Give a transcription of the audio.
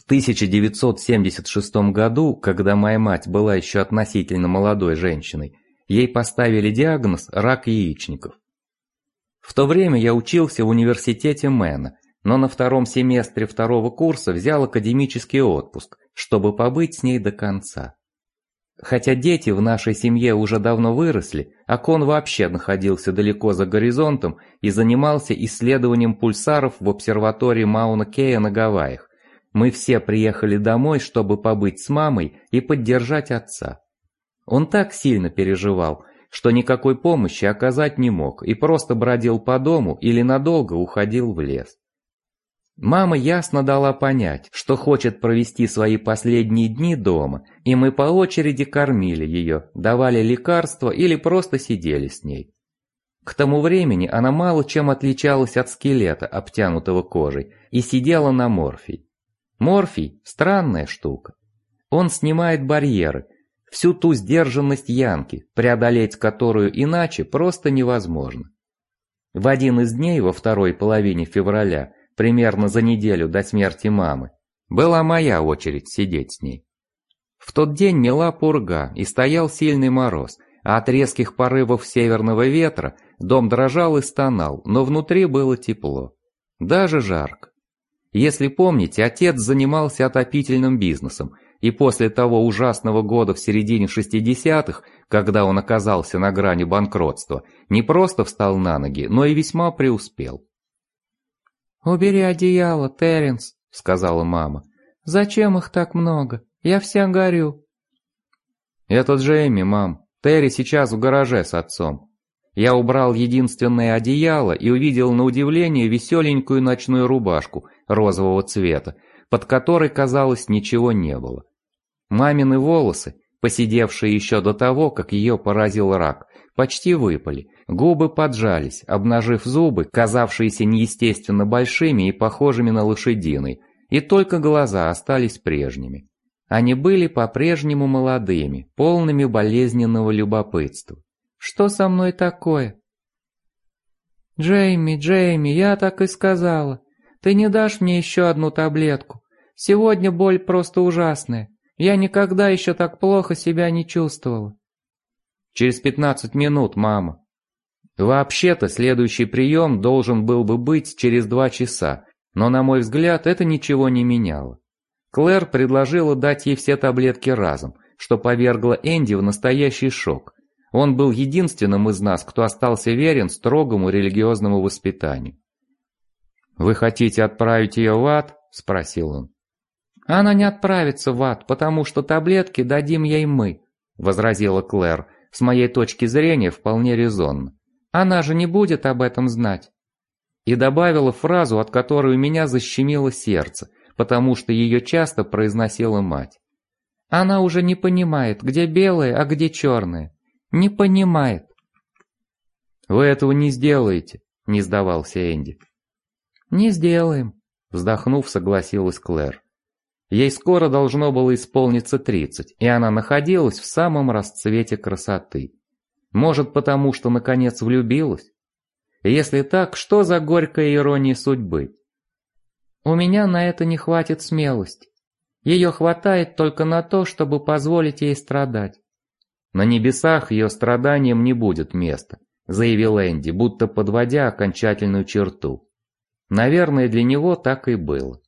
1976 году, когда моя мать была еще относительно молодой женщиной, ей поставили диагноз «рак яичников». В то время я учился в университете Мэна, но на втором семестре второго курса взял академический отпуск, чтобы побыть с ней до конца. Хотя дети в нашей семье уже давно выросли, а Кон вообще находился далеко за горизонтом и занимался исследованием пульсаров в обсерватории Мауна-Кея на Гавайях, мы все приехали домой, чтобы побыть с мамой и поддержать отца. Он так сильно переживал, что никакой помощи оказать не мог и просто бродил по дому или надолго уходил в лес. Мама ясно дала понять, что хочет провести свои последние дни дома, и мы по очереди кормили ее, давали лекарства или просто сидели с ней. К тому времени она мало чем отличалась от скелета, обтянутого кожей, и сидела на морфий. Морфий – странная штука. Он снимает барьеры, всю ту сдержанность янки, преодолеть которую иначе просто невозможно. В один из дней во второй половине февраля, примерно за неделю до смерти мамы, была моя очередь сидеть с ней. В тот день мела пурга и стоял сильный мороз, а от резких порывов северного ветра дом дрожал и стонал, но внутри было тепло. Даже жарко. Если помните, отец занимался отопительным бизнесом, и после того ужасного года в середине 60-х, когда он оказался на грани банкротства, не просто встал на ноги, но и весьма преуспел. «Убери одеяло, Терренс», — сказала мама. «Зачем их так много? Я вся горю». «Это Джейми, мам. Терри сейчас в гараже с отцом». Я убрал единственное одеяло и увидел на удивление веселенькую ночную рубашку розового цвета, под которой, казалось, ничего не было. Мамины волосы, поседевшие еще до того, как ее поразил рак, почти выпали, губы поджались, обнажив зубы, казавшиеся неестественно большими и похожими на лошадиные, и только глаза остались прежними. Они были по-прежнему молодыми, полными болезненного любопытства. «Что со мной такое?» «Джейми, Джейми, я так и сказала. Ты не дашь мне еще одну таблетку? Сегодня боль просто ужасная. Я никогда еще так плохо себя не чувствовала». «Через 15 минут, мама». Вообще-то следующий прием должен был бы быть через 2 часа, но, на мой взгляд, это ничего не меняло. Клэр предложила дать ей все таблетки разом, что повергло Энди в настоящий шок. Он был единственным из нас, кто остался верен строгому религиозному воспитанию. «Вы хотите отправить ее в ад?» – спросил он. «Она не отправится в ад, потому что таблетки дадим ей мы», – возразила Клэр, с моей точки зрения вполне резонно. «Она же не будет об этом знать». И добавила фразу, от которой у меня защемило сердце, потому что ее часто произносила мать. «Она уже не понимает, где белое, а где черное. Не понимает». «Вы этого не сделаете», – не сдавался Энди. «Не сделаем», – вздохнув, согласилась Клэр. Ей скоро должно было исполниться 30, и она находилась в самом расцвете красоты. Может, потому что наконец влюбилась? Если так, что за горькая ирония судьбы? «У меня на это не хватит смелости. Ее хватает только на то, чтобы позволить ей страдать». «На небесах ее страданиям не будет места», – заявил Энди, будто подводя окончательную черту. Наверное, для него так и было.